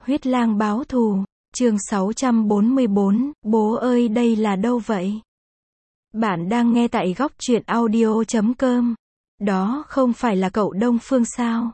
Huyết lang báo thù, chương 644, bố ơi đây là đâu vậy? Bạn đang nghe tại góc truyện audio.com. Đó không phải là cậu Đông Phương sao?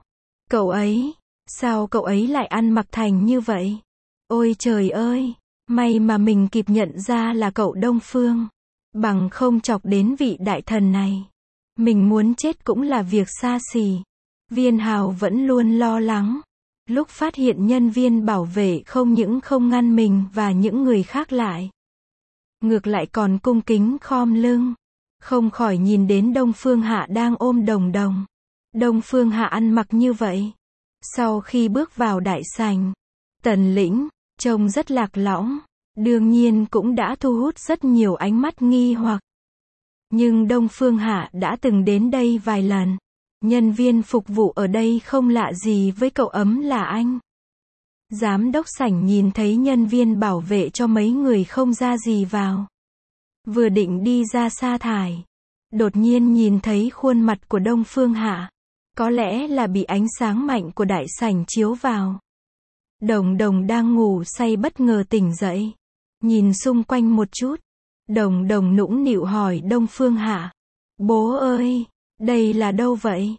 Sao cậu ấy lại ăn mặc thành như vậy? Ôi trời ơi, may mà mình kịp nhận ra là cậu Đông Phương. Bằng không chọc đến vị đại thần này. Mình muốn chết cũng là việc xa xỉ. Viên Hào vẫn luôn lo lắng. Lúc phát hiện nhân viên bảo vệ không những không ngăn mình và những người khác lại. Ngược lại còn cung kính khom lưng. Không khỏi nhìn đến Đông Phương Hạ đang ôm Đồng Đồng. Đông Phương Hạ ăn mặc như vậy. Sau khi bước vào đại sảnh, Tần Lĩnh, trông rất lạc lõng. Đương nhiên cũng đã thu hút rất nhiều ánh mắt nghi hoặc. Nhưng Đông Phương Hạ đã từng đến đây vài lần. Nhân viên phục vụ ở đây không lạ gì với cậu ấm là anh. Giám đốc sảnh nhìn thấy nhân viên bảo vệ cho mấy người không ra gì vào. Vừa định đi ra sa thải. Đột nhiên nhìn thấy khuôn mặt của Đông Phương Hạ. Có lẽ là bị ánh sáng mạnh của đại sảnh chiếu vào. Đồng Đồng đang ngủ say bất ngờ tỉnh dậy. Nhìn xung quanh một chút. Đồng Đồng nũng nịu hỏi Đông Phương Hạ. Bố ơi, đây là đâu vậy?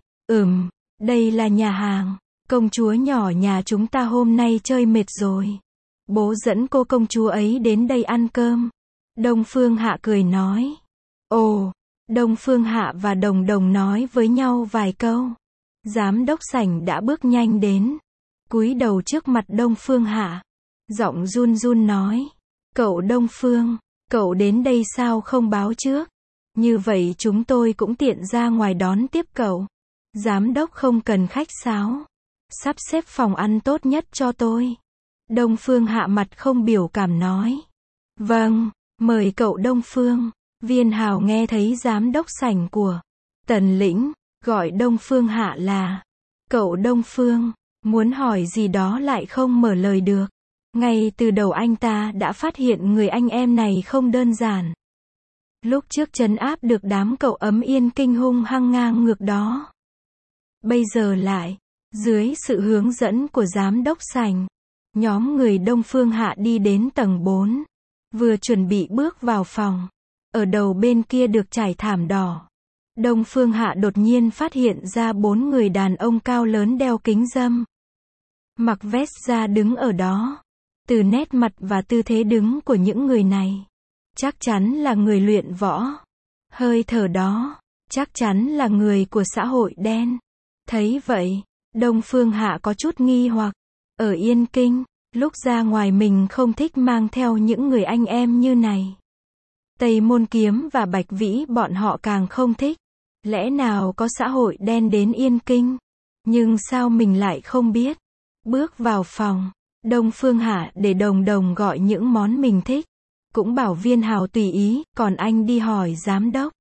Đây là nhà hàng. Công chúa nhỏ nhà chúng ta hôm nay chơi mệt rồi. Bố dẫn cô công chúa ấy đến đây ăn cơm. Đông Phương Hạ cười nói. Ồ, Đông Phương Hạ và Đồng Đồng nói với nhau vài câu. Giám đốc sảnh đã bước nhanh đến. Cúi đầu trước mặt Đông Phương Hạ. Giọng run run nói. Cậu Đông Phương, cậu đến đây sao không báo trước? Như vậy chúng tôi cũng tiện ra ngoài đón tiếp cậu. Giám đốc không cần khách sáo. Sắp xếp phòng ăn tốt nhất cho tôi. Đông Phương Hạ mặt không biểu cảm nói. Vâng, mời cậu Đông Phương. Viên Hào nghe thấy giám đốc sảnh của Tần Lĩnh gọi Đông Phương Hạ là cậu Đông Phương, muốn hỏi gì đó lại không mở lời được. Ngay từ đầu anh ta đã phát hiện người anh em này không đơn giản. Lúc trước trấn áp được đám cậu ấm Yên Kinh hung hăng ngang ngược đó. Bây giờ lại, dưới sự hướng dẫn của giám đốc sảnh, nhóm người Đông Phương Hạ đi đến tầng 4. Vừa chuẩn bị bước vào phòng. Ở đầu bên kia được trải thảm đỏ. Đông Phương Hạ đột nhiên phát hiện ra 4 người đàn ông cao lớn đeo kính râm. Mặc vest ra đứng ở đó. Từ nét mặt và tư thế đứng của những người này. Chắc chắn là người luyện võ. Hơi thở đó. Chắc chắn là người của xã hội đen. Thấy vậy, Đông Phương Hạ có chút nghi hoặc. Ở Yên Kinh, lúc ra ngoài mình không thích mang theo những người anh em như này. Tây Môn Kiếm và Bạch Vĩ bọn họ càng không thích. Lẽ nào có xã hội đen đến Yên Kinh? Nhưng sao mình lại không biết? Bước vào phòng, Đông Phương Hạ để Đồng Đồng gọi những món mình thích. Cũng bảo Viên Hào tùy ý, còn anh đi hỏi giám đốc.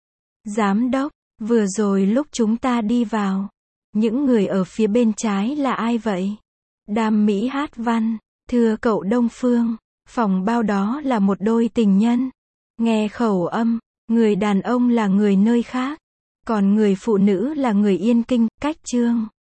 Giám đốc, vừa rồi lúc chúng ta đi vào, những người ở phía bên trái là ai vậy? Đam Mỹ Hát Văn, thưa cậu Đông Phương, phòng bao đó là một đôi tình nhân. Nghe khẩu âm, người đàn ông là người nơi khác, còn người phụ nữ là người Yên Kinh, cách Chương.